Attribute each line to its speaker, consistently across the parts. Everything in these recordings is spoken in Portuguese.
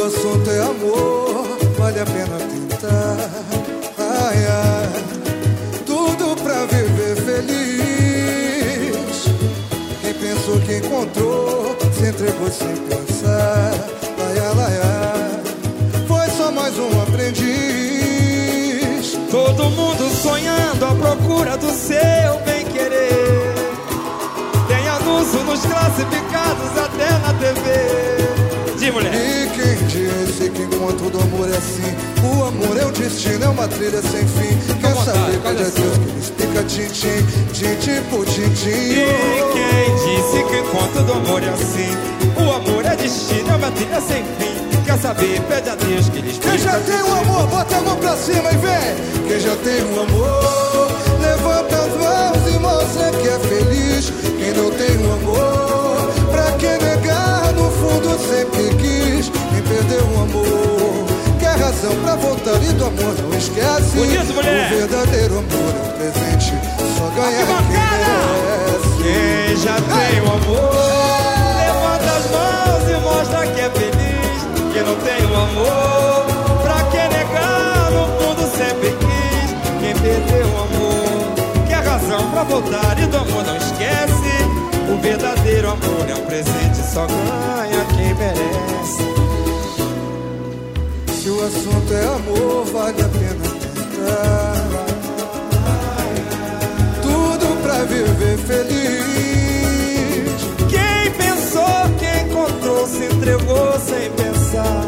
Speaker 1: o assunto é amor, vale a pena tentar. Ai, ai, tudo pra viver feliz. Quem pensou que encontrou, se entregou sem pensar. Ai, ai, ai, ai, foi só mais um aprendiz.
Speaker 2: Todo mundo sonhando à procura do seu bem-querer. Tem anúncio nos classificados até na TV. De mulher.
Speaker 1: E quem disse que enquanto do amor é assim? O amor é um destino, é uma trilha sem fim. Quer saber, pede a Deus que ele explica tintim, tintim por tintim.
Speaker 2: E quem disse que enquanto do amor é assim? O amor é destino, é uma trilha sem fim. Quer saber, pede a Deus que ele explica.
Speaker 1: Quem já tem um amor, bota a mão pra cima e vem. Quem já tem um amor, levanta as mãos e mostra que é feliz. Quem não tem um amor, pra que negar? No fundo sempre quis. Quem perdeu um amor, quer razão pra voltar e do amor não esquece.
Speaker 2: Bonito, mulher.
Speaker 1: O verdadeiro amor é um presente, só ganha quem merece.
Speaker 2: Quem já tem um amor, levanta as mãos e mostra que é feliz. Quem não tem um amor, pra que negar? No fundo sempre quis. Quem perdeu o amor, quer razão pra voltar e do amor não esquece. O verdadeiro amor é um presente, só ganha quem merece.
Speaker 1: Se o assunto é amor, vale a pena tentar. Tudo pra viver feliz.
Speaker 2: Quem pensou, quem encontrou, se entregou sem pensar.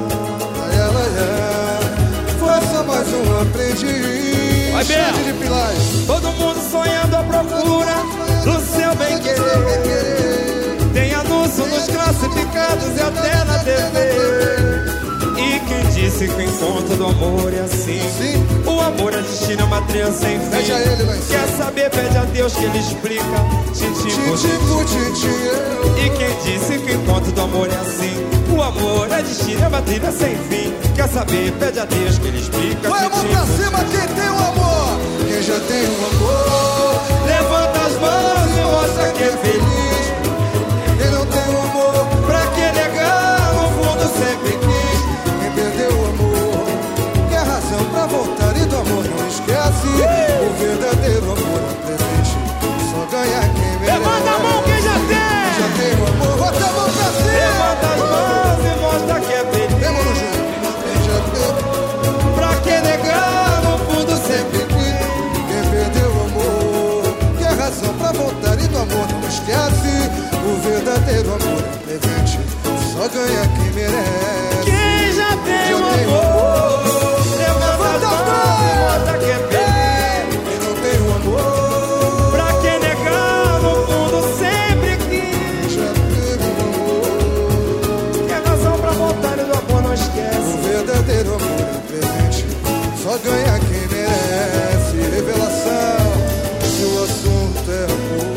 Speaker 1: Foi só mais um aprendiz.
Speaker 2: Vai, Bel.
Speaker 1: Cheio de pilares.
Speaker 2: Todo mundo sonhando à procura do seu bem-querer. Tem anúncio nos classificados e até na TV. E quem disse que o encontro do amor é assim?
Speaker 1: Sim.
Speaker 2: O amor é destino, é uma trilha sem fim.
Speaker 1: Pede a ele lá em cima.
Speaker 2: Quer saber, pede a Deus que ele explica. Tintim por
Speaker 1: Tintim por tintim.
Speaker 2: E quem disse que o encontro do amor é assim? O amor é destino, é uma trilha sem fim. Quer saber, pede a Deus que ele explica.
Speaker 1: Põe a mão pra cima quem tem um amor. Quem já tem um amor,
Speaker 2: levanta as mãos e mostra que é feliz.
Speaker 1: quem não tem um amor,
Speaker 2: Pra que negar? No fundo sempre quis.
Speaker 1: quem perdeu o amor, quer razão pra voltar e do amor não esquece. O verdadeiro amor é um presente, só ganha quem merece.
Speaker 2: Levanta a mão quem já tem.
Speaker 1: Quem já tem um amor, bota a mão pra cima.
Speaker 2: Levanta as mãos e mostra que é feliz.
Speaker 1: Vem, mano, junto. Quem já tem,
Speaker 2: Pra que negar? No fundo sempre quis.
Speaker 1: quem perdeu o amor, quer razão pra voltar e do amor não esquece. O verdadeiro amor é um presente, só ganha quem merece.
Speaker 2: Quem já tem um amor, levanta as mãos e mostra que é feliz.
Speaker 1: Quem não tem um amor,
Speaker 2: Pra que negar? No fundo sempre quis.
Speaker 1: já teve um amor.
Speaker 2: Quer razão pra voltar e do amor não
Speaker 1: O
Speaker 2: esquece.
Speaker 1: verdadeiro amor é um presente, só ganha quem merece. Revelação, se o assunto é amor.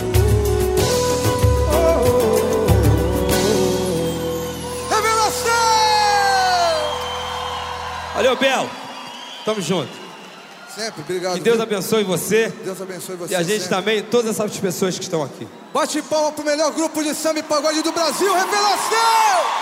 Speaker 1: Revelação!
Speaker 2: Valeu, Belo. Tamo junto.
Speaker 1: Sempre, obrigado.
Speaker 2: Que Deus abençoe você.
Speaker 1: Deus abençoe você.
Speaker 2: E a gente
Speaker 1: sempre.
Speaker 2: também, todas essas pessoas que estão aqui.
Speaker 1: Bate palma pro melhor grupo de samba e pagode do Brasil, Revelação!